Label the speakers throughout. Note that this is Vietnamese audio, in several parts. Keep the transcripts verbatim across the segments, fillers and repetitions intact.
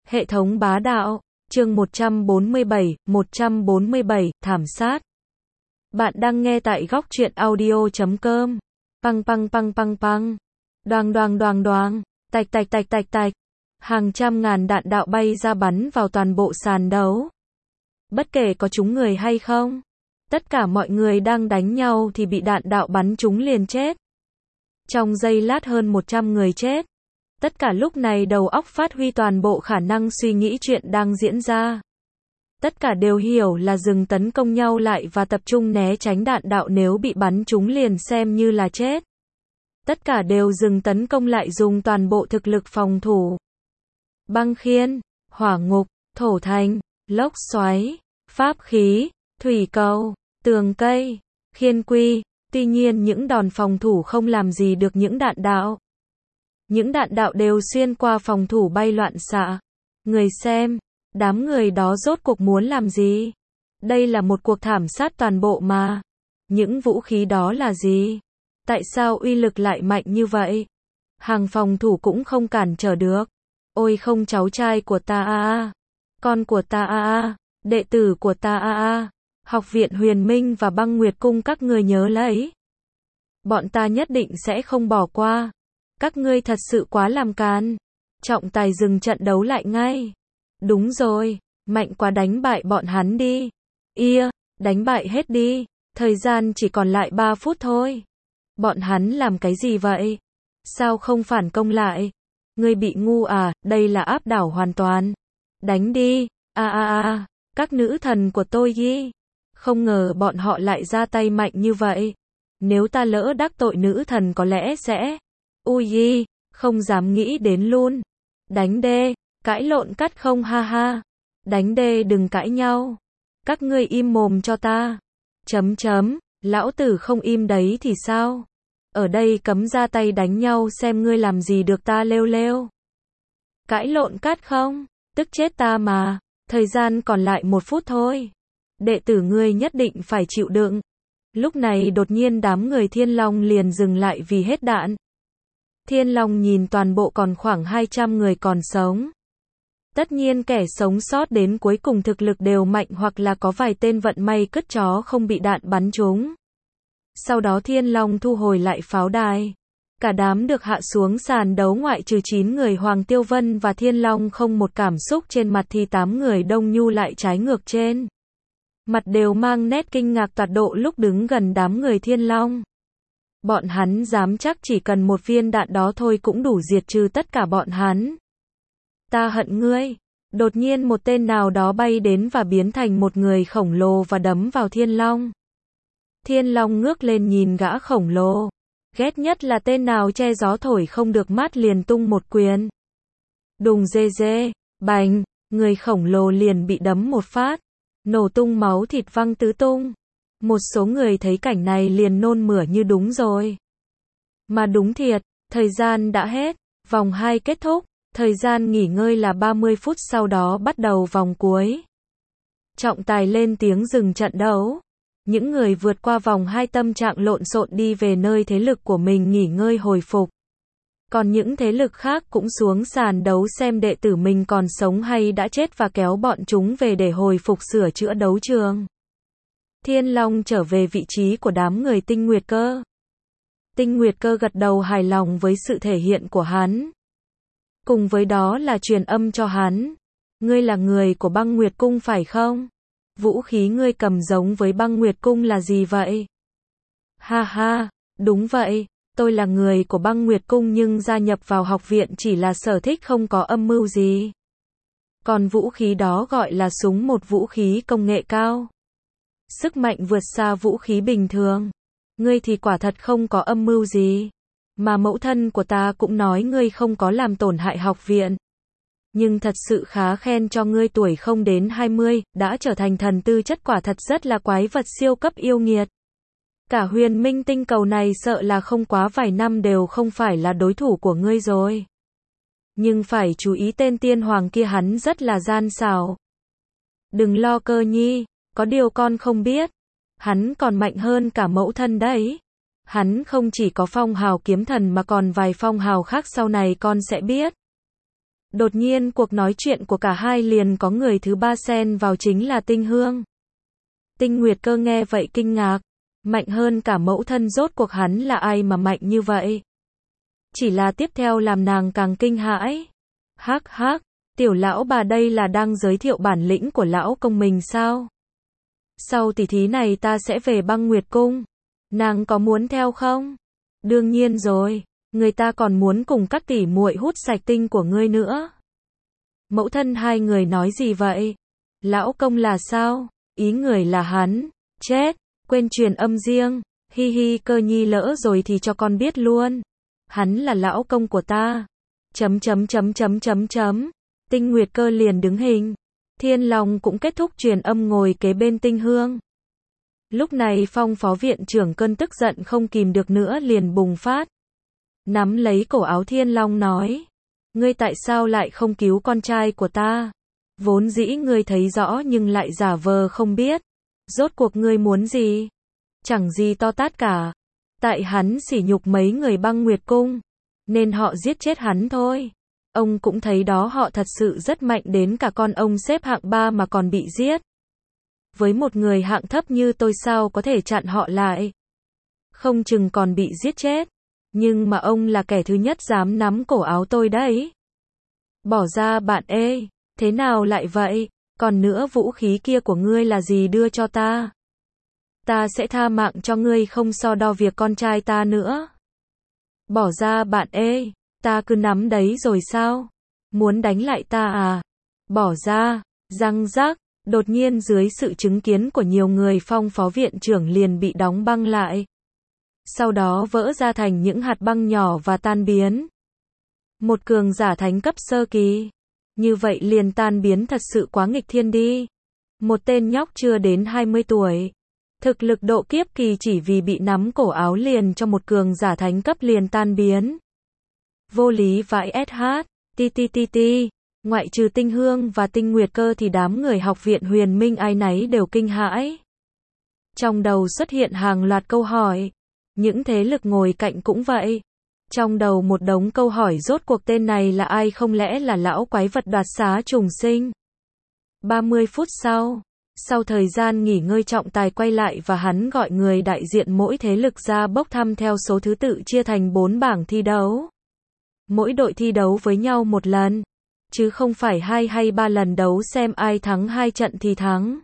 Speaker 1: Hệ thống bá đạo, chương một trăm bốn mươi bảy, một trăm bốn mươi bảy, thảm sát. Bạn đang nghe tại góc truyện audio chấm com. Păng păng păng păng păng. Đoàng đoàng đoàng đoàng. Tạch tạch tạch tạch tạch. Hàng trăm ngàn đạn đạo bay ra bắn vào toàn bộ sàn đấu. Bất kể có trúng người hay không, tất cả mọi người đang đánh nhau thì bị đạn đạo bắn trúng liền chết. Trong giây lát hơn một trăm người chết. Tất cả lúc này đầu óc phát huy toàn bộ khả năng suy nghĩ chuyện đang diễn ra. Tất cả đều hiểu là dừng tấn công nhau lại và tập trung né tránh đạn đạo, nếu bị bắn trúng liền xem như là chết. Tất cả đều dừng tấn công lại, dùng toàn bộ thực lực phòng thủ. Băng khiên, hỏa ngục, thổ thành, lốc xoáy, pháp khí, thủy cầu, tường cây, khiên quy. Tuy nhiên những đòn phòng thủ không làm gì được những đạn đạo. Những đạn đạo đều xuyên qua phòng thủ bay loạn xạ. Người xem, đám người đó rốt cuộc muốn làm gì? Đây là một cuộc thảm sát toàn bộ mà. Những vũ khí đó là gì? Tại sao uy lực lại mạnh như vậy? Hàng phòng thủ cũng không cản trở được. Ôi không, cháu trai của ta a a, con của ta a a, đệ tử của ta a a, Học viện Huyền Minh và Băng Nguyệt Cung các ngươi nhớ lấy. Bọn ta nhất định sẽ không bỏ qua. Các ngươi thật sự quá làm càn. Trọng tài dừng trận đấu lại ngay. Đúng rồi, mạnh quá, đánh bại bọn hắn đi. Ia, đánh bại hết đi. Thời gian chỉ còn lại ba phút thôi. Bọn hắn làm cái gì vậy? Sao không phản công lại? Ngươi bị ngu à, đây là áp đảo hoàn toàn. Đánh đi, a a a, các nữ thần của tôi ghi. Không ngờ bọn họ lại ra tay mạnh như vậy. Nếu ta lỡ đắc tội nữ thần có lẽ sẽ... Ui yi, không dám nghĩ đến luôn. Đánh đê, cãi lộn cắt không, ha ha. Đánh đê, đừng cãi nhau. Các ngươi im mồm cho ta. Chấm chấm, lão tử không im đấy thì sao? Ở đây cấm ra tay đánh nhau, xem ngươi làm gì được ta lêu lêu. Cãi lộn cắt không? Tức chết ta mà. Thời gian còn lại một phút thôi. Đệ tử ngươi nhất định phải chịu đựng. Lúc này đột nhiên đám người Thiên Long liền dừng lại vì hết đạn. Thiên Long nhìn toàn bộ còn khoảng hai trăm người còn sống. Tất nhiên kẻ sống sót đến cuối cùng thực lực đều mạnh, hoặc là có vài tên vận may cứt chó không bị đạn bắn trúng. Sau đó Thiên Long thu hồi lại pháo đài. Cả đám được hạ xuống sàn đấu, ngoại trừ chín người Hoàng Tiêu Vân và Thiên Long không một cảm xúc trên mặt thì tám người Đông Nhu lại trái ngược trên. Mặt đều mang nét kinh ngạc tột độ lúc đứng gần đám người Thiên Long. Bọn hắn dám chắc chỉ cần một viên đạn đó thôi cũng đủ diệt trừ tất cả bọn hắn. Ta hận ngươi. Đột nhiên một tên nào đó bay đến và biến thành một người khổng lồ và đấm vào Thiên Long. Thiên Long ngước lên nhìn gã khổng lồ. Ghét nhất là tên nào che gió thổi không được mát liền tung một quyền. Đùng dê dê, bành, người khổng lồ liền bị đấm một phát. Nổ tung, máu thịt văng tứ tung. Một số người thấy cảnh này liền nôn mửa như đúng rồi. Mà đúng thiệt, thời gian đã hết, vòng hai kết thúc, thời gian nghỉ ngơi là ba mươi phút, sau đó bắt đầu vòng cuối. Trọng tài lên tiếng dừng trận đấu. Những người vượt qua vòng hai tâm trạng lộn xộn đi về nơi thế lực của mình nghỉ ngơi hồi phục. Còn những thế lực khác cũng xuống sàn đấu xem đệ tử mình còn sống hay đã chết và kéo bọn chúng về để hồi phục sửa chữa đấu trường. Thiên Long trở về vị trí của đám người Tinh Nguyệt Cơ. Tinh Nguyệt Cơ gật đầu hài lòng với sự thể hiện của hắn. Cùng với đó là truyền âm cho hắn. Ngươi là người của Băng Nguyệt Cung phải không? Vũ khí ngươi cầm giống với Băng Nguyệt Cung là gì vậy? Ha ha, đúng vậy. Tôi là người của Băng Nguyệt Cung nhưng gia nhập vào học viện chỉ là sở thích, không có âm mưu gì. Còn vũ khí đó gọi là súng, một vũ khí công nghệ cao. Sức mạnh vượt xa vũ khí bình thường. Ngươi thì quả thật không có âm mưu gì. Mà mẫu thân của ta cũng nói ngươi không có làm tổn hại học viện. Nhưng thật sự khá khen cho ngươi, tuổi không đến hai mươi, đã trở thành thần tư chất, quả thật rất là quái vật siêu cấp yêu nghiệt. Cả Huyền Minh tinh cầu này sợ là không quá vài năm đều không phải là đối thủ của ngươi rồi. Nhưng phải chú ý tên tiên hoàng kia, hắn rất là gian xảo. Đừng lo Cơ nhi, có điều con không biết. Hắn còn mạnh hơn cả mẫu thân đấy. Hắn không chỉ có phong hào kiếm thần mà còn vài phong hào khác, sau này con sẽ biết. Đột nhiên cuộc nói chuyện của cả hai liền có người thứ ba xen vào, chính là Tinh Hương. Tinh Nguyệt Cơ nghe vậy kinh ngạc, mạnh hơn cả mẫu thân, rốt cuộc hắn là ai mà mạnh như vậy? Chỉ là tiếp theo làm nàng càng kinh hãi. Hắc hắc, tiểu lão bà đây là đang giới thiệu bản lĩnh của lão công mình sao? Sau tỷ thí này ta sẽ về Băng Nguyệt Cung. Nàng có muốn theo không? Đương nhiên rồi, người ta còn muốn cùng các tỷ muội hút sạch tinh của ngươi nữa. Mẫu thân hai người nói gì vậy? Lão công là sao? Ý người là hắn. Chết, quên truyền âm riêng. Hi hi, Cơ nhi lỡ rồi thì cho con biết luôn. Hắn là lão công của ta. Chấm chấm chấm chấm chấm chấm. Tinh Nguyệt Cơ liền đứng hình. Thiên Long cũng kết thúc truyền âm ngồi kế bên Tinh Hương. Lúc này Phong phó viện trưởng cơn tức giận không kìm được nữa liền bùng phát. Nắm lấy cổ áo Thiên Long nói. Ngươi tại sao lại không cứu con trai của ta? Vốn dĩ ngươi thấy rõ nhưng lại giả vờ không biết. Rốt cuộc ngươi muốn gì? Chẳng gì to tát cả. Tại hắn sỉ nhục mấy người Băng Nguyệt Cung, nên họ giết chết hắn thôi. Ông cũng thấy đó, họ thật sự rất mạnh, đến cả con ông xếp hạng ba mà còn bị giết. Với một người hạng thấp như tôi sao có thể chặn họ lại? Không chừng còn bị giết chết. Nhưng mà ông là kẻ thứ nhất dám nắm cổ áo tôi đấy. Bỏ ra bạn ê, thế nào lại vậy? Còn nữa, vũ khí kia của ngươi là gì, đưa cho ta. Ta sẽ tha mạng cho ngươi, không so đo việc con trai ta nữa. Bỏ ra bạn ê, ta cứ nắm đấy rồi sao? Muốn đánh lại ta à? Bỏ ra, răng rác. Đột nhiên dưới sự chứng kiến của nhiều người, Phong phó viện trưởng liền bị đóng băng lại. Sau đó vỡ ra thành những hạt băng nhỏ và tan biến. Một cường giả thánh cấp sơ kỳ. Như vậy liền tan biến, thật sự quá nghịch thiên đi. Một tên nhóc chưa đến hai mươi tuổi. Thực lực độ kiếp kỳ, chỉ vì bị nắm cổ áo liền cho một cường giả thánh cấp liền tan biến. Vô lý vãi ét hát, ti ti ti ti. Ngoại trừ Tinh Hương và Tinh Nguyệt Cơ thì đám người học viện Huyền Minh ai nấy đều kinh hãi. Trong đầu xuất hiện hàng loạt câu hỏi. Những thế lực ngồi cạnh cũng vậy. Trong đầu một đống câu hỏi, rốt cuộc tên này là ai, không lẽ là lão quái vật đoạt xá trùng sinh? ba mươi phút sau, sau thời gian nghỉ ngơi, trọng tài quay lại và hắn gọi người đại diện mỗi thế lực ra bốc thăm theo số thứ tự, chia thành bốn bảng thi đấu. Mỗi đội thi đấu với nhau một lần, chứ không phải hai hay ba lần đấu xem ai thắng hai trận thì thắng.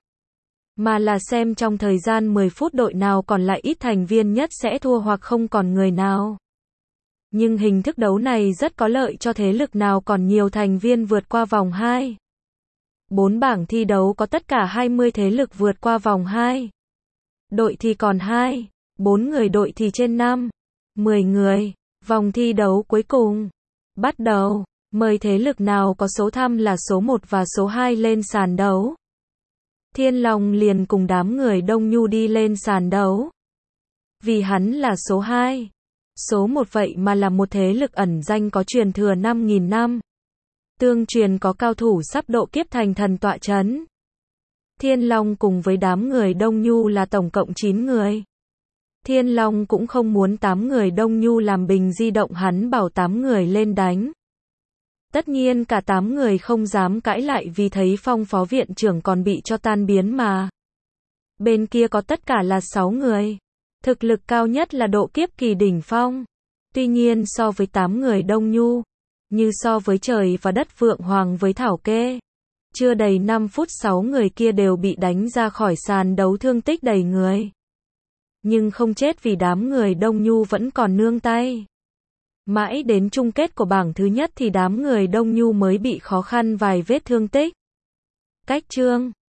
Speaker 1: Mà là xem trong thời gian mười phút đội nào còn lại ít thành viên nhất sẽ thua hoặc không còn người nào. Nhưng hình thức đấu này rất có lợi cho thế lực nào còn nhiều thành viên vượt qua vòng hai. Bốn bảng thi đấu có tất cả hai mươi thế lực vượt qua vòng hai. Đội thì còn hai, bốn người, đội thì trên năm, mười người. Vòng thi đấu cuối cùng bắt đầu. Mời thế lực nào có số thăm là số một và số hai lên sàn đấu. Thiên Long liền cùng đám người Đông Nhu đi lên sàn đấu. Vì hắn là số hai. Số một vậy mà là một thế lực ẩn danh có truyền thừa năm nghìn năm. Tương truyền có cao thủ sắp độ kiếp thành thần tọa chấn. Thiên Long cùng với đám người Đông Nhu là tổng cộng chín người. Thiên Long cũng không muốn tám người Đông Nhu làm bình di động, hắn bảo tám người lên đánh. Tất nhiên cả tám người không dám cãi lại, vì thấy Phong phó viện trưởng còn bị cho tan biến mà. Bên kia có tất cả là sáu người. Thực lực cao nhất là độ kiếp kỳ đỉnh phong. Tuy nhiên so với tám người Đông Nhu, như so với trời và đất, Phượng Hoàng với Thảo Kê. Chưa đầy năm phút sáu người kia đều bị đánh ra khỏi sàn đấu, thương tích đầy người. Nhưng không chết, vì đám người Đông Nhu vẫn còn nương tay. Mãi đến chung kết của bảng thứ nhất thì đám người Đông Nhu mới bị khó khăn vài vết thương tích. Cách chương